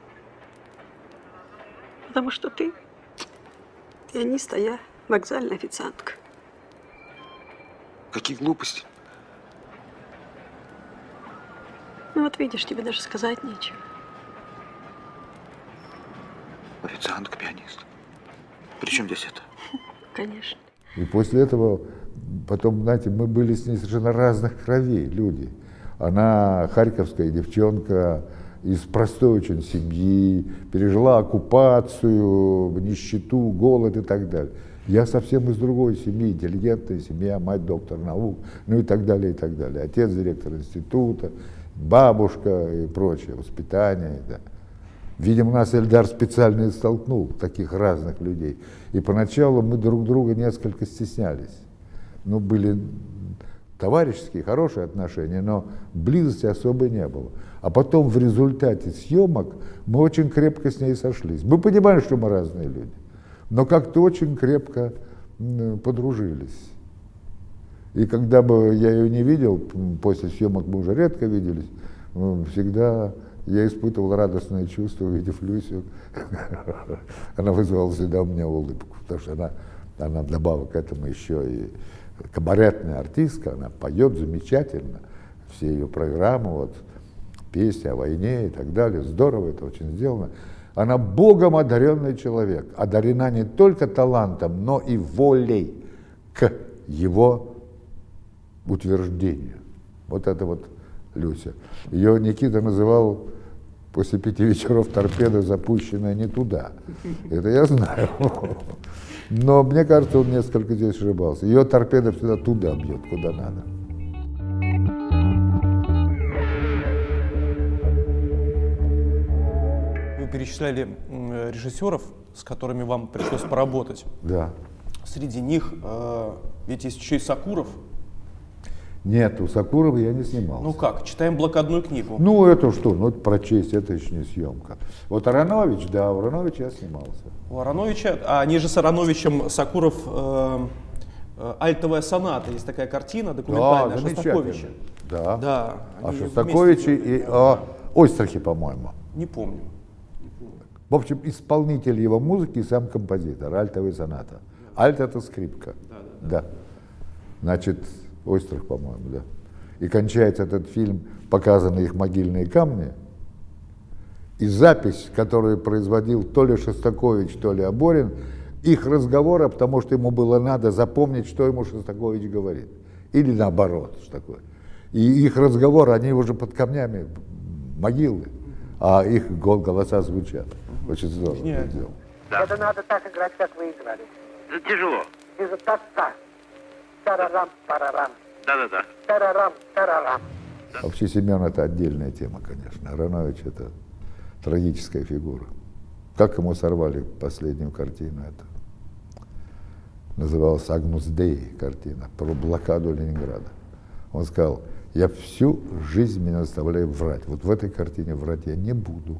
Потому что ты пианист, а я вокзальная официантка. Какие глупости. Ну вот видишь, тебе даже сказать нечего. Официантка, пианист. При чем здесь это? Конечно. И после этого, потом, знаете, мы были с ней совершенно разных кровей люди. Она харьковская девчонка из простой очень семьи, пережила оккупацию, нищету, голод и так далее. Я совсем из другой семьи, интеллигентная семья, мать доктор наук, ну и так далее, и так далее. Отец директор института, бабушка и прочее, воспитание. Да. Видимо, нас Эльдар специально и столкнул, таких разных людей. И поначалу мы друг друга несколько стеснялись. Ну, были товарищеские, хорошие отношения, но близости особой не было. А потом в результате съемок мы очень крепко с ней сошлись. Мы понимали, что мы разные люди, но как-то очень крепко подружились. И когда бы я ее не видел, после съемок мы уже редко виделись, всегда я испытывал радостное чувство, увидев Люсю. Она вызывала всегда у меня улыбку, потому что она, она вдобавок к этому еще и кабаретная артистка, она поет замечательно, все ее программы, вот, песни о войне и так далее, здорово это очень сделано. Она богом одаренный человек, одарена не только талантом, но и волей к его утверждению. Вот это вот Люся. Ее Никита называл после пяти вечеров торпеда, запущенная не туда. Это я знаю. Но мне кажется, он несколько здесь ошибался. Ее торпеда всегда туда бьет, куда надо. Вы перечисляли режиссеров, с которыми вам пришлось поработать. Да. Среди них э, ведь есть еще и Сакуров. Нет, у Сакурова я не снимался. Ну как, читаем блокадную книгу. Ну это что, ну это прочесть, это еще не съемка. Вот Аронович, да, у Ароновича я снимался. У Ароновича, а они же с Ароновичем Сакуров э, э, «Альтовая соната», есть такая картина документальная, да, Шостаковича. Да. Да. А Шостаковичи и о, Ойстрахи, по-моему. Не помню. В общем, исполнитель его музыки и сам композитор, «Альтовая соната». Альт — это скрипка. Да, да, да. Да. Значит, Ойстрах, по-моему, да. И кончается этот фильм, показаны их могильные камни, и запись, которую производил то ли Шостакович, то ли Аборин, их разговора, потому что ему было надо запомнить, что ему Шостакович говорит. Или наоборот, что такое. И их разговоры, они уже под камнями могилы, а их голоса звучат. Очень здорово это сделано. Да. Это надо так играть, как вы играли. Тяжело. Из-за та-та. Тарарам, тарарам. Да-да-да. Тарарам, тарарам. Вообще Семен — это отдельная тема, конечно. Аронович — это трагическая фигура. Как ему сорвали последнюю картину, это называлась «Агнус Дей» картина, про блокаду Ленинграда. Он сказал: я всю жизнь меня заставляю врать. Вот в этой картине врать я не буду.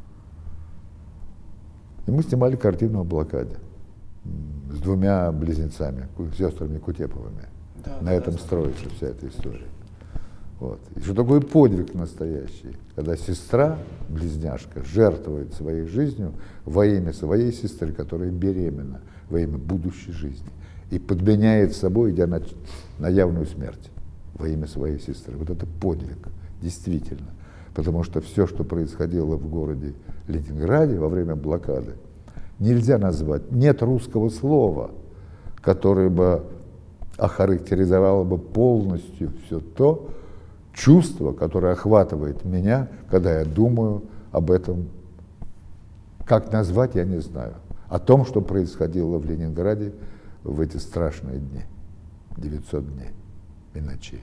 И мы снимали картину о блокаде с двумя близнецами, сестрами Кутеповыми. Да, На да, этом да, строится вся эта история. Вот. И что такое подвиг настоящий, когда сестра, близняшка, жертвует своей жизнью во имя своей сестры, которая беременна, во имя будущей жизни, и подменяет собой, идя на, на явную смерть во имя своей сестры. Вот это подвиг, действительно. Потому что все, что происходило в городе Ленинграде во время блокады, нельзя назвать, нет русского слова, которое бы охарактеризовало бы полностью все то чувство, которое охватывает меня, когда я думаю об этом. Как назвать, я не знаю. О том, что происходило в Ленинграде в эти страшные дни, девятьсот дней и ночей.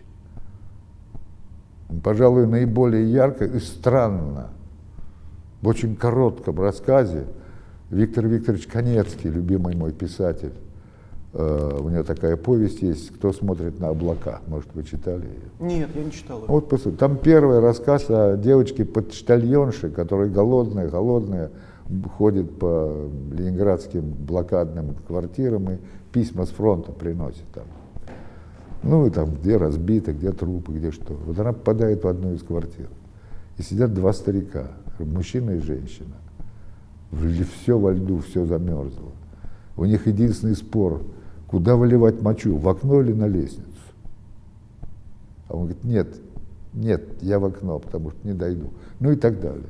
Пожалуй, наиболее ярко и странно, в очень коротком рассказе Виктор Викторович Каневский, любимый мой писатель, э, у него такая повесть есть «Кто смотрит на облака». Может, вы читали ее? Нет, я не читал ее. Вот, там первый рассказ о девочке-почтальонше, которая голодная, голодная, ходит по ленинградским блокадным квартирам и письма с фронта приносит там. Ну и там, где разбито, где трупы, где что. Вот она попадает в одну из квартир. И сидят два старика, мужчина и женщина. Все во льду, все замерзло. У них единственный спор, куда выливать мочу, в окно или на лестницу. А он говорит, нет, нет, я в окно, потому что не дойду. Ну и так далее.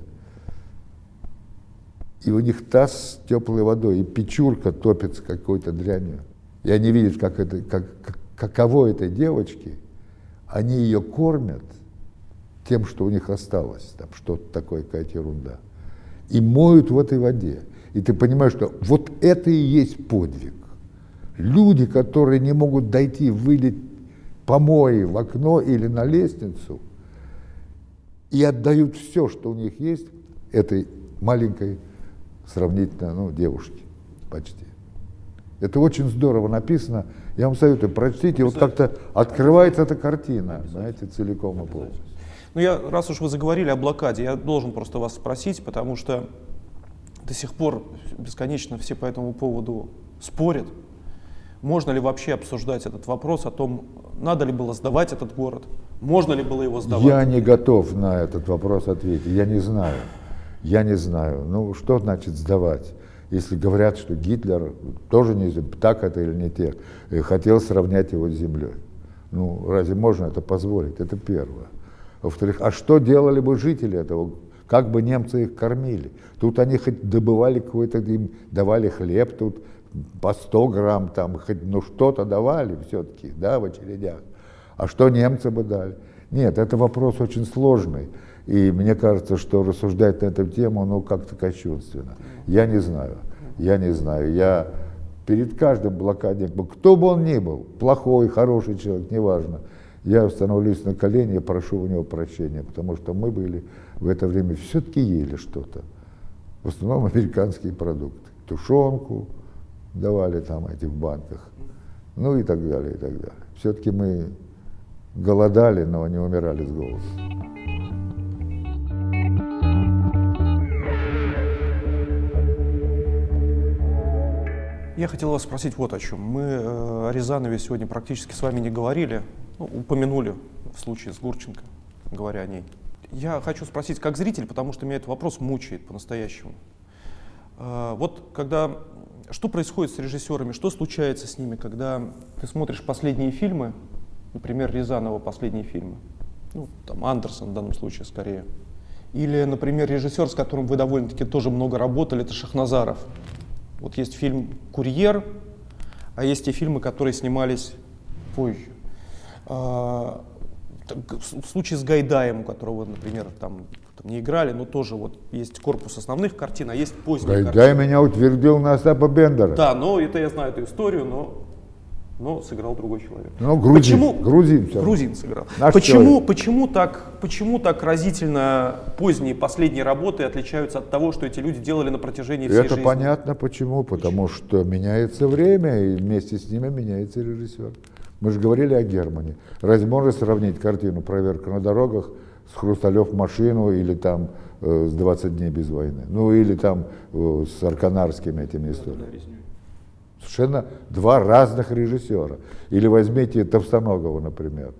И у них таз с теплой водой, и печурка топится какой-то дрянью. И они видят, как это, как, как, каково этой девочке, они ее кормят тем, что у них осталось, там что-то такое, какая-то ерунда, и моют в этой воде. И ты понимаешь, что вот это и есть подвиг. Люди, которые не могут дойти, вылить помои в окно или на лестницу, и отдают все, что у них есть, этой маленькой сравнительно, ну, девушке почти. Это очень здорово написано. Я вам советую, прочтите, вот как-то открывается эта картина, знаете, целиком и полностью. Ну, я, раз уж вы заговорили о блокаде, я должен просто вас спросить, потому что до сих пор бесконечно все по этому поводу спорят. Можно ли вообще обсуждать этот вопрос о том, надо ли было сдавать этот город, можно ли было его сдавать? Я не готов на этот вопрос ответить, я не знаю. Я не знаю. Ну, что значит сдавать? Если говорят, что Гитлер тоже не так это или не те, хотел сравнять его с землей. Ну, разве можно это позволить? Это первое. Во-вторых, а что делали бы жители этого? Как бы немцы их кормили? Тут они хоть добывали какой-то, им давали хлеб, тут по сто грамм, там, хоть, ну что-то давали все-таки, да, в очередях. А что немцы бы дали? Нет, это вопрос очень сложный. И мне кажется, что рассуждать на эту тему, ну, как-то кощунственно. Я не знаю, я не знаю. Я перед каждым блокадником, кто бы он ни был, плохой, хороший человек, неважно, я становлюсь на колени и прошу у него прощения, потому что мы были в это время все-таки ели что-то. В основном американские продукты. Тушенку давали там эти в банках, ну и так далее, и так далее. Все-таки мы голодали, но не умирали с голоду. Я хотел вас спросить вот о чем. Мы э, о Рязанове сегодня практически с вами не говорили, ну, упомянули в случае с Гурченко, говоря о ней. Я хочу спросить как зритель, потому что меня этот вопрос мучает по-настоящему. Э, вот когда, что происходит с режиссерами, что случается с ними, когда ты смотришь последние фильмы, например, Рязанова последние фильмы, ну, там Андерсон в данном случае скорее, или, например, режиссер, с которым вы довольно-таки тоже много работали, это Шахназаров. Вот есть фильм «Курьер», а есть и фильмы, которые снимались позже. А, в случае с Гайдаем, у которого, например, там, там не играли, но тоже вот есть корпус основных картин, а есть поздние Гайдай картины. Меня утвердил на Остапа Бендера. Да, но это я знаю эту историю, но, но сыграл другой человек. Ну, грузин, почему? грузин, грузин сыграл. Наш Почему, почему, так, почему так разительно поздние последние работы отличаются от того, что эти люди делали на протяжении всей Это жизни? понятно почему. Потому что меняется время, и вместе с ними меняется режиссер. Мы же говорили о Германе. Разве можно сравнить картину «Проверка на дорогах» с «Хрусталев машину» или там э, с «двадцать дней без войны»? Ну или там э, с арканарскими этими историями. Совершенно два разных режиссера. Или возьмите Товстоногова, например.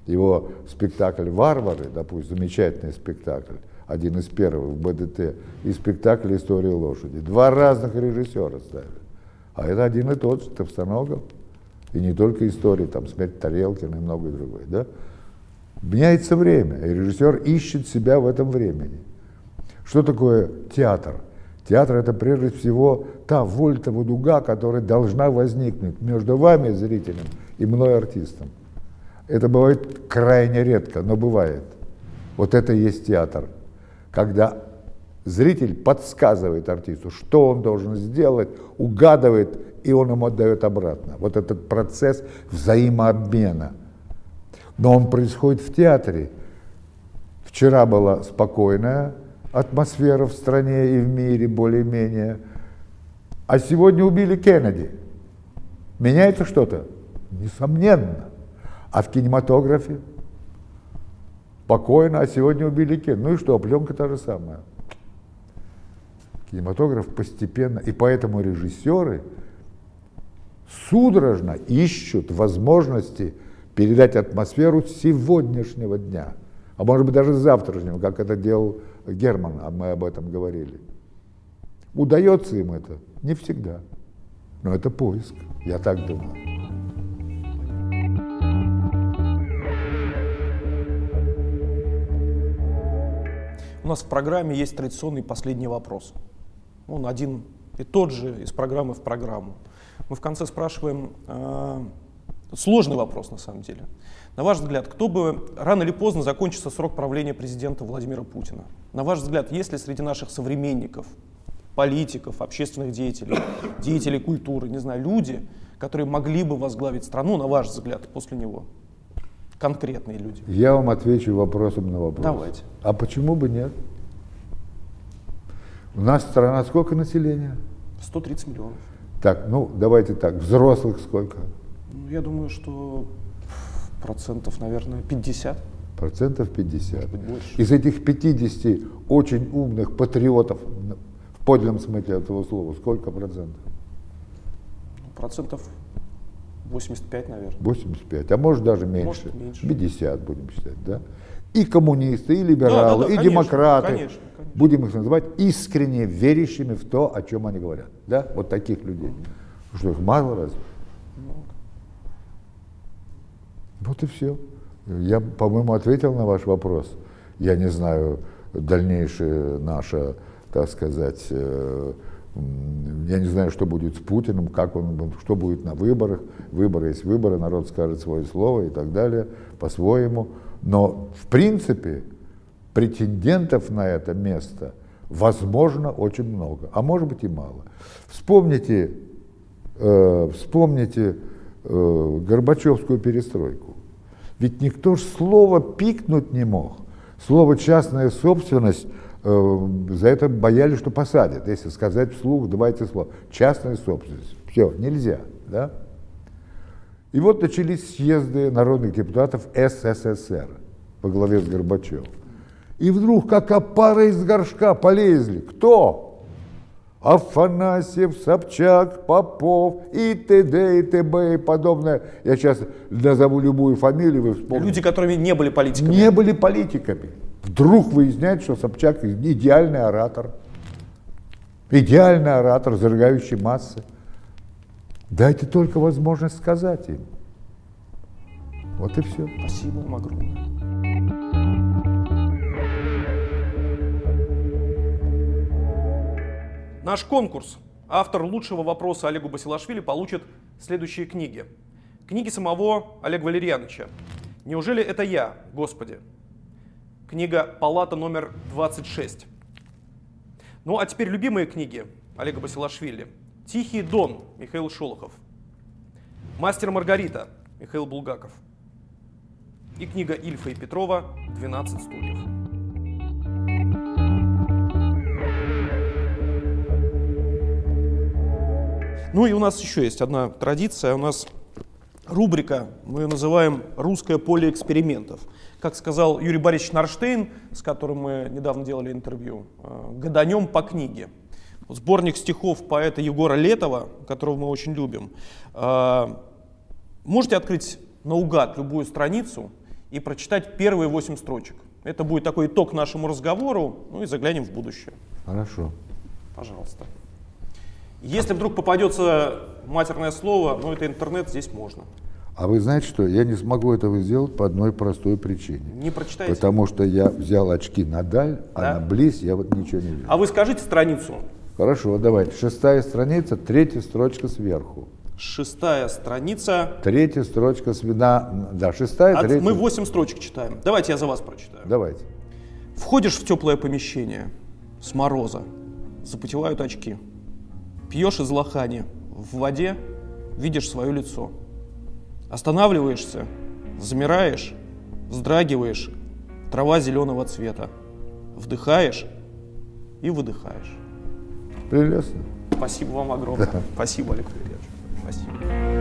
Его спектакль «Варвары», допустим, замечательный спектакль, один из первых в БДТ, и спектакль «История лошади». Два разных режиссера ставили. А это один и тот же, Товстоногов. И не только истории, там «Смерть Тарелкина» и многое другое. Да? Меняется время, и режиссер ищет себя в этом времени. Что такое театр? Театр — это прежде всего та вольтова дуга, которая должна возникнуть между вами, зрителем, и мной, артистом. Это бывает крайне редко, но бывает. Вот это и есть театр. Когда зритель подсказывает артисту, что он должен сделать, угадывает, и он ему отдает обратно. Вот этот процесс взаимообмена. Но он происходит в театре. Вчера была спокойная атмосфера в стране и в мире более-менее, а сегодня убили Кеннеди. Меняется что-то? Несомненно. А в кинематографе? Спокойно, а сегодня убили Кеннеди. Ну и что, пленка та же самая. Кинематограф постепенно, и поэтому режиссеры судорожно ищут возможности передать атмосферу сегодняшнего дня, а может быть даже завтрашнего, как это делал Герман, а мы об этом говорили. Удается им это? Не всегда. Но это поиск, я так думаю. У нас в программе есть традиционный последний вопрос. Он один и тот же из программы в программу. Мы в конце спрашиваем, э, сложный вопрос на самом деле. На ваш взгляд, кто бы рано или поздно закончится срок правления президента Владимира Путина? На ваш взгляд, есть ли среди наших современников, политиков, общественных деятелей, деятелей культуры, не знаю, люди, которые могли бы возглавить страну, на ваш взгляд, после него? Конкретные люди. Я вам отвечу вопросом на вопрос. Давайте. А почему бы нет? У нас страна сколько населения? сто тридцать миллионов. Так, ну давайте так, взрослых сколько? Ну, я думаю, что процентов, наверное, пятьдесят. Процентов пятьдесят. Может быть, больше. Из этих пятидесяти очень умных патриотов, в подлинном смысле этого слова, сколько процентов? Ну, процентов восемьдесят пять, наверное. восемьдесят пять, а может даже меньше. Может, меньше. пятьдесят будем считать, да? И коммунисты, и либералы, да, да, да, и конечно, демократы. Конечно, конечно. Будем их называть искренне верящими в то, о чем они говорят. Да? Вот таких людей. Mm-hmm. Что, их мало разве? Много. Вот и все. Я, по-моему, ответил на ваш вопрос. Я не знаю дальнейшее наше, так сказать, э, я не знаю, что будет с Путиным, как он, что будет на выборах. Выборы есть выборы, народ скажет свое слово и так далее, по-своему. Но, в принципе, претендентов на это место, возможно, очень много, а может быть и мало. Вспомните, э, вспомните э, Горбачевскую перестройку. Ведь никто ж слова пикнуть не мог. Слово «частная собственность», э, за это боялись, что посадят. Если сказать вслух, давайте слово «частная собственность». Все, нельзя, да? И вот начались съезды народных депутатов СССР во главе с Горбачевым. И вдруг, как опара из горшка, полезли. Кто? Афанасьев, Собчак, Попов и т.д. и т.б. и подобное. Я сейчас назову любую фамилию, вы вспомните. Люди, которыми не были политиками. Не были политиками. Вдруг выясняется, что Собчак идеальный оратор. Идеальный оратор, зажигающий массы. Дайте только возможность сказать им. Вот и все. Спасибо вам огромное. Наш конкурс. Автор лучшего вопроса Олегу Басилашвили получит следующие книги. Книги самого Олега Валерьяновича. «Неужели это я, Господи?» Книга «Палата номер двадцать шесть». Ну а теперь любимые книги Олега Басилашвили. «Тихий дон» Михаил Шолохов. «Мастер Маргарита» Михаил Булгаков. И книга Ильфа и Петрова «двенадцать стульев». Ну и у нас еще есть одна традиция. У нас рубрика, мы ее называем «Русское поле экспериментов». Как сказал Юрий Борисович Нарштейн, с которым мы недавно делали интервью, «Гаданем по книге». Сборник стихов поэта Егора Летова, которого мы очень любим. Можете открыть наугад любую страницу и и прочитать первые восемь строчек. Это будет такой итог нашему разговору, ну и заглянем в будущее. Хорошо. Пожалуйста. Если вдруг попадется матерное слово, ну это интернет, здесь можно. А вы знаете что, я не смогу этого сделать по одной простой причине. Не прочитаете? Потому что я взял очки на даль, а Да? на близь я вот ничего не вижу. А вы скажите страницу. Хорошо, давайте. Шестая страница, третья строчка сверху. Шестая страница. Третья строчка с вида. Да, шестая, От- третья. Мы восемь строчек читаем. Давайте я за вас прочитаю. Давайте. Входишь в теплое помещение с мороза, запотевают очки. Пьешь из лохани, в воде видишь свое лицо. Останавливаешься, замираешь, вздрагиваешь, трава зеленого цвета. Вдыхаешь и выдыхаешь. Прелестно. Спасибо вам огромное. Да. Спасибо, Олег Валерьевич. Спасибо.